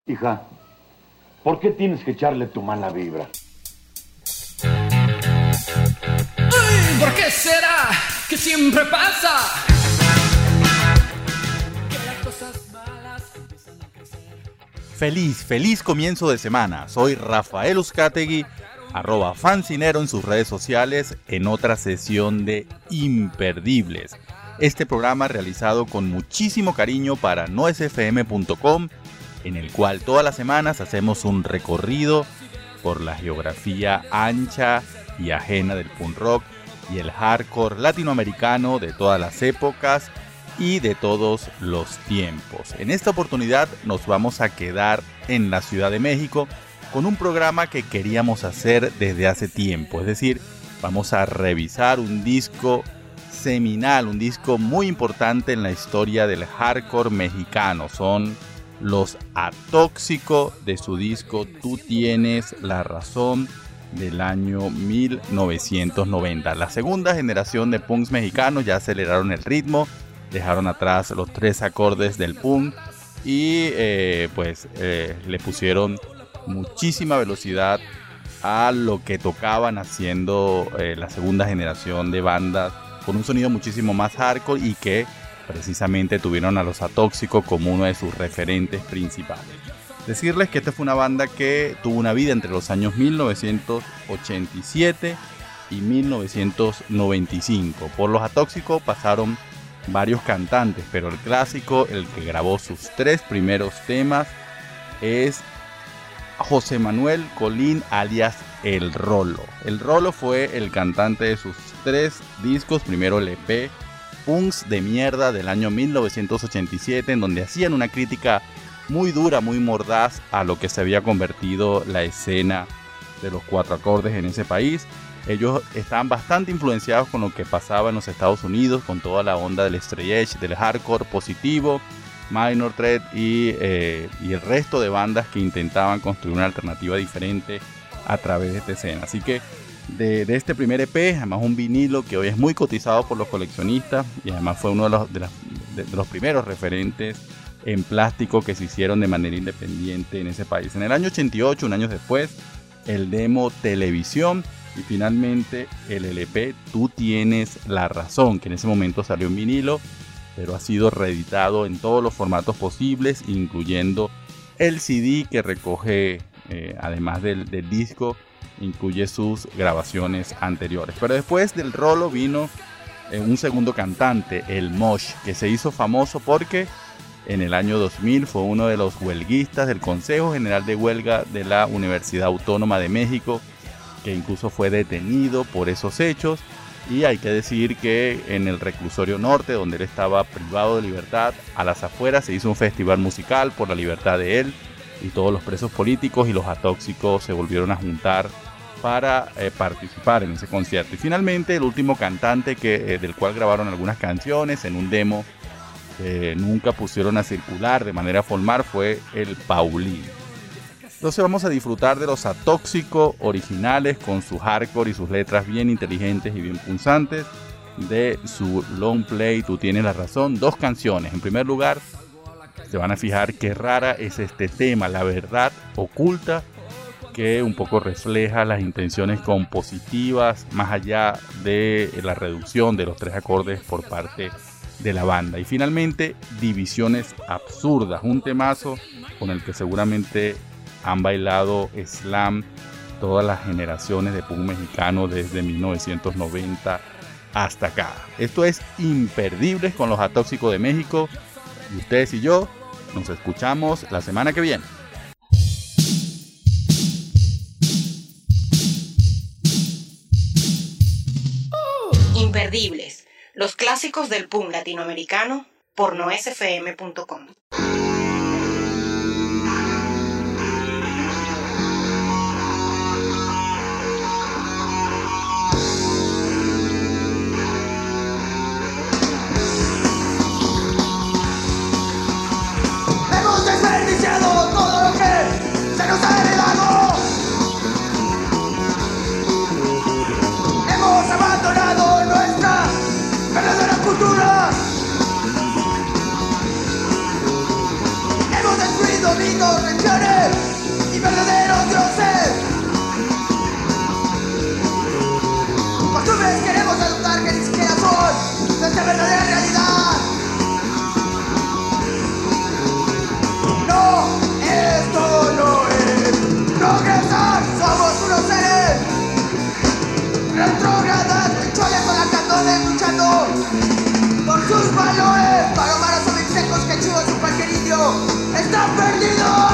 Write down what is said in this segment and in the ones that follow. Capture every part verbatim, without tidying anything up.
Hija, ¿por qué tienes que echarle tu mala vibra? Ay, ¿por qué será que siempre pasa que las cosas malas empiezan a crecer? Feliz, feliz comienzo de semana. Soy Rafael Uzcategui, arroba fancinero en sus redes sociales, en otra sesión de Imperdibles. Este programa realizado con muchísimo cariño para no es f m punto com, en el cual todas las semanas hacemos un recorrido por la geografía ancha y ajena del punk rock y el hardcore latinoamericano de todas las épocas y de todos los tiempos. En esta oportunidad nos vamos a quedar en la Ciudad de México con un programa que queríamos hacer desde hace tiempo, es decir, vamos a revisar un disco seminal, un disco muy importante en la historia del hardcore mexicano. Son los Atóxico de su disco Tú Tienes la Razón del año mil novecientos noventa. La segunda generación de punks mexicanos ya aceleraron el ritmo, dejaron atrás los tres acordes del punk y eh, pues eh, le pusieron muchísima velocidad a lo que tocaban, haciendo eh, la segunda generación de bandas con un sonido muchísimo más hardcore y que precisamente tuvieron a los Atóxico como uno de sus referentes principales. Decirles que esta fue una banda que tuvo una vida entre los años mil novecientos ochenta y siete y mil novecientos noventa y cinco. Por los Atóxico pasaron varios cantantes, pero el clásico, el que grabó sus tres primeros temas, es José Manuel Colín, alias El Rolo. El Rolo fue el cantante de sus tres discos, primero el E P Punks de Mierda del año mil novecientos ochenta y siete, en donde hacían una crítica muy dura, muy mordaz a lo que se había convertido la escena de los cuatro acordes en ese país. Ellos estaban bastante influenciados con lo que pasaba en los Estados Unidos, con toda la onda del straight edge, del hardcore positivo, Minor Threat y, eh, y el resto de bandas que intentaban construir una alternativa diferente a través de esta escena. Así que de, de este primer E P, además un vinilo que hoy es muy cotizado por los coleccionistas y además fue uno de los, de las, de, de los primeros referentes en plástico que se hicieron de manera independiente en ese país. En el año ochenta y ocho, un año después, el demo Televisión y finalmente el L P Tú Tienes la Razón, que en ese momento salió en vinilo, pero ha sido reeditado en todos los formatos posibles, incluyendo el C D que recoge, eh, además del, del disco, incluye sus grabaciones anteriores. Pero después del Rolo vino eh, un segundo cantante, el Mosh, que se hizo famoso porque en el año dos mil fue uno de los huelguistas del Consejo General de Huelga de la Universidad Autónoma de México, que incluso fue detenido por esos hechos. Y hay que decir que en el reclusorio norte, donde él estaba privado de libertad, a las afueras se hizo un festival musical por la libertad de él, y todos los presos políticos y los atóxicos se volvieron a juntar para eh, participar en ese concierto. Y finalmente el último cantante que, eh, del cual grabaron algunas canciones en un demo que nunca pusieron a circular de manera formal, fue el Paulín. Entonces vamos a disfrutar de los Atóxico originales con su hardcore y sus letras bien inteligentes y bien punzantes, de su long play Tú Tienes la Razón. Dos canciones. En primer lugar, se van a fijar qué rara es este tema, La Verdad Oculta, que un poco refleja las intenciones compositivas más allá de la reducción de los tres acordes por parte de la banda. Y finalmente, Divisiones Absurdas, un temazo con el que seguramente han bailado slam todas las generaciones de punk mexicano desde mil novecientos noventa hasta acá. Esto es Imperdibles con los Atóxicos de México, y ustedes y yo nos escuchamos la semana que viene. Imperdibles, los clásicos del punk latinoamericano por no es f m punto com. Hemos desperdiciado todo lo que se nos ha heredado. Hemos abandonado nuestra verdadera cultura. sitio están perdidos.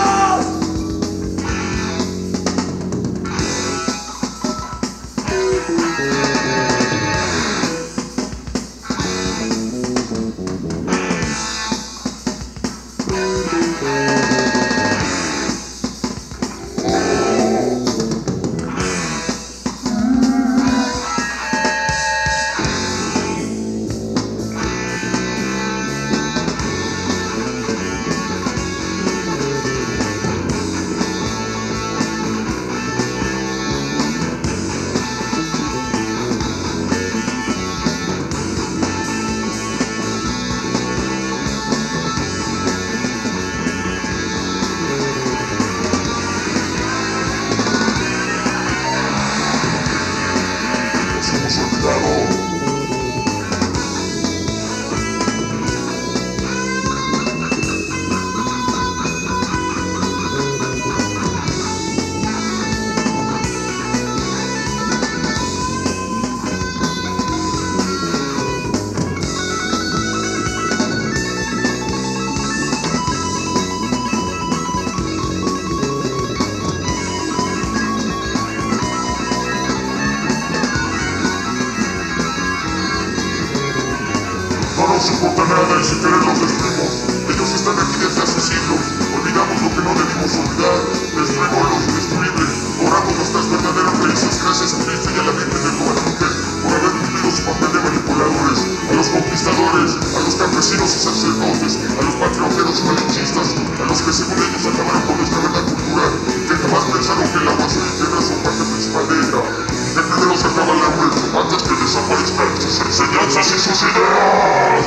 nos importa nada y sin querer los destruimos. Ellos están aquí desde hace siglos. Olvidamos lo que no debimos olvidar. Destruimos lo indestruible. Borramos nuestras verdaderas raíces gracias a Cristo y a la Virgen del Guadalupe por haber cumplido su papel de manipuladores. A los conquistadores, a los campesinos y sacerdotes, a los patrioteros y malinchistas, a los que según ellos acabaron con nuestra verdad cultural, que jamás pensaron que el agua y la tierra son parte principal de ella. Que primero se acaba el hambre antes que desaparezcan sus enseñanzas y sus ideas.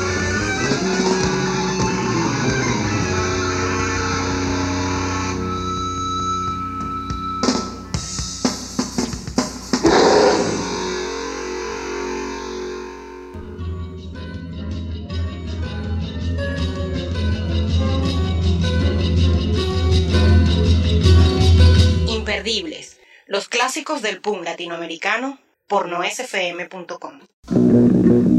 Imperdibles, los clásicos del punk latinoamericano por no es f m punto com.